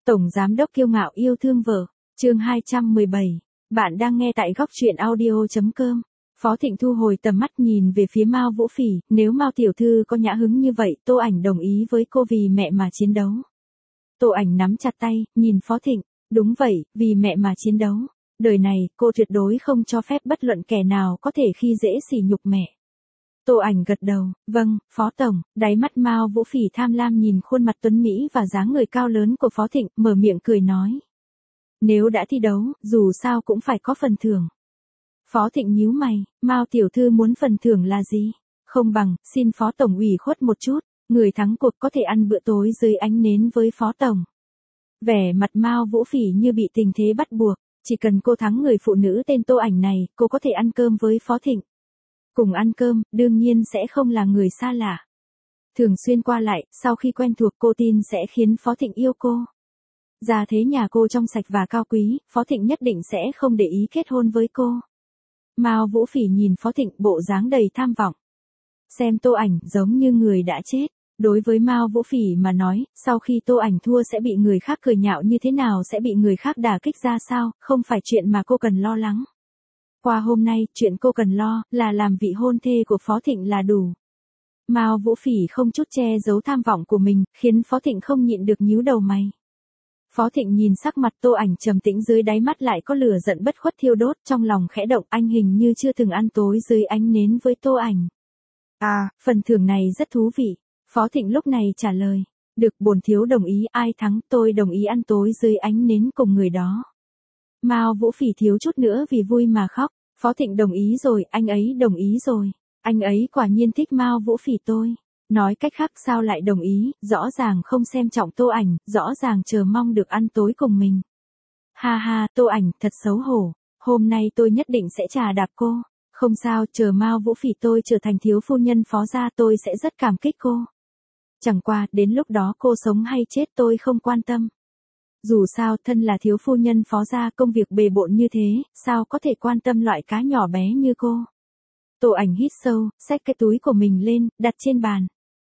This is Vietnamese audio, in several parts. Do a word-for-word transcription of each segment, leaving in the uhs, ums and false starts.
Tổng giám đốc kiêu ngạo yêu thương vợ, chương hai trăm mười bảy. Bạn đang nghe tại góc truyện audio chấm com. Phó Thịnh thu hồi tầm mắt nhìn về phía Mao Vũ Phỉ, nếu Mao tiểu thư có nhã hứng như vậy, Tô Ảnh đồng ý với cô vì mẹ mà chiến đấu. Tô Ảnh nắm chặt tay, nhìn Phó Thịnh, đúng vậy, vì mẹ mà chiến đấu. Đời này, cô tuyệt đối không cho phép bất luận kẻ nào có thể khi dễ sỉ nhục mẹ. Tô Ảnh gật đầu, vâng, Phó Tổng, đáy mắt Mao Vũ Phỉ tham lam nhìn khuôn mặt tuấn Mỹ và dáng người cao lớn của Phó Thịnh, mở miệng cười nói. Nếu đã thi đấu, dù sao cũng phải có phần thưởng. Phó Thịnh nhíu mày, Mao tiểu thư muốn phần thưởng là gì? Không bằng, xin Phó Tổng ủy khuất một chút, người thắng cuộc có thể ăn bữa tối dưới ánh nến với Phó Tổng. Vẻ mặt Mao Vũ Phỉ như bị tình thế bắt buộc, chỉ cần cô thắng người phụ nữ tên Tô Ảnh này, cô có thể ăn cơm với Phó Thịnh. Cùng ăn cơm, đương nhiên sẽ không là người xa lạ. Thường xuyên qua lại, sau khi quen thuộc cô tin sẽ khiến Phó Thịnh yêu cô. Gia thế nhà cô trong sạch và cao quý, Phó Thịnh nhất định sẽ không để ý kết hôn với cô. Mao Vũ Phỉ nhìn Phó Thịnh bộ dáng đầy tham vọng. Xem Tô Ảnh giống như người đã chết. Đối với Mao Vũ Phỉ mà nói, sau khi Tô Ảnh thua sẽ bị người khác cười nhạo như thế nào, sẽ bị người khác đả kích ra sao, không phải chuyện mà cô cần lo lắng. Qua hôm nay, chuyện cô cần lo là làm vị hôn thê của Phó Thịnh là đủ. Mao Vũ Phỉ không chút che giấu tham vọng của mình, khiến Phó Thịnh không nhịn được nhíu đầu mày. Phó Thịnh nhìn sắc mặt Tô Ảnh trầm tĩnh, dưới đáy mắt lại có lửa giận bất khuất thiêu đốt, trong lòng khẽ động, anh hình như chưa từng ăn tối dưới ánh nến với Tô Ảnh. À, phần thưởng này rất thú vị. Phó Thịnh lúc này trả lời, được, bổn thiếu đồng ý, ai thắng tôi đồng ý ăn tối dưới ánh nến cùng người đó. Mao Vũ Phỉ thiếu chút nữa vì vui mà khóc. Phó Thịnh đồng ý rồi, anh ấy đồng ý rồi. Anh ấy quả nhiên thích Mao Vũ Phỉ tôi. Nói cách khác, sao lại đồng ý, rõ ràng không xem trọng Tô Ảnh, rõ ràng chờ mong được ăn tối cùng mình. Ha ha, Tô Ảnh, thật xấu hổ. Hôm nay tôi nhất định sẽ trà đạp cô. Không sao, chờ Mao Vũ Phỉ tôi trở thành thiếu phu nhân Phó gia tôi sẽ rất cảm kích cô. Chẳng qua, đến lúc đó cô sống hay chết tôi không quan tâm. Dù sao, thân là thiếu phu nhân Phó gia, công việc bề bộn như thế, sao có thể quan tâm loại cá nhỏ bé như cô. Tô Ảnh hít sâu, xách cái túi của mình lên, đặt trên bàn.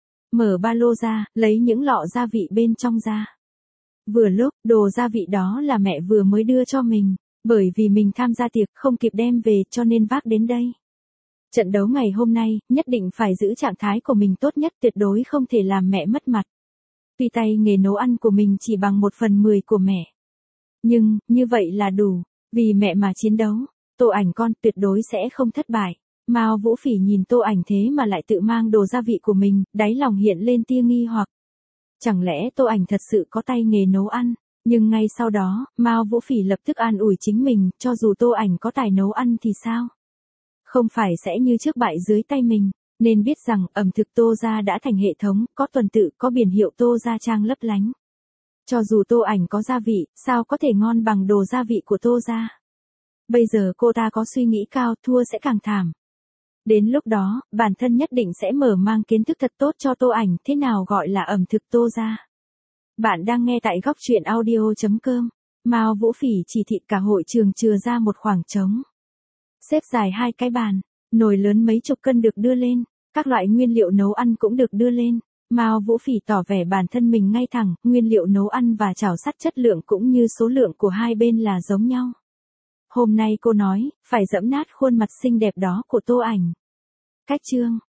Mở ba lô ra, lấy những lọ gia vị bên trong ra. Vừa lúc, đồ gia vị đó là mẹ vừa mới đưa cho mình, bởi vì mình tham gia tiệc không kịp đem về cho nên vác đến đây. Trận đấu ngày hôm nay, nhất định phải giữ trạng thái của mình tốt nhất, tuyệt đối không thể làm mẹ mất mặt. Tuy tay nghề nấu ăn của mình chỉ bằng một phần mười của mẹ. Nhưng, như vậy là đủ, vì mẹ mà chiến đấu, Tô Ảnh con tuyệt đối sẽ không thất bại. Mao Vũ Phỉ nhìn Tô Ảnh thế mà lại tự mang đồ gia vị của mình, đáy lòng hiện lên tia nghi hoặc. Chẳng lẽ Tô Ảnh thật sự có tay nghề nấu ăn? Nhưng ngay sau đó, Mao Vũ Phỉ lập tức an ủi chính mình, cho dù Tô Ảnh có tài nấu ăn thì sao? Không phải sẽ như trước bại dưới tay mình, nên biết rằng ẩm thực Tô gia đã thành hệ thống, có tuần tự, có biển hiệu Tô gia trang lấp lánh. Cho dù Tô Ảnh có gia vị, sao có thể ngon bằng đồ gia vị của Tô gia? Bây giờ cô ta có suy nghĩ cao, thua sẽ càng thảm. Đến lúc đó, bản thân nhất định sẽ mở mang kiến thức thật tốt cho Tô Ảnh, thế nào gọi là ẩm thực Tô gia. Bạn đang nghe tại góc truyện audio chấm com. Mao Vũ Phỉ chỉ thị cả hội trường chừa ra một khoảng trống. Xếp dài hai cái bàn, nồi lớn mấy chục cân được đưa lên, các loại nguyên liệu nấu ăn cũng được đưa lên. Mao Vũ Phỉ tỏ vẻ bản thân mình ngay thẳng, nguyên liệu nấu ăn và chảo sắt chất lượng cũng như số lượng của hai bên là giống nhau. Hôm nay cô nói, phải giẫm nát khuôn mặt xinh đẹp đó của Tô Ảnh. Cách chương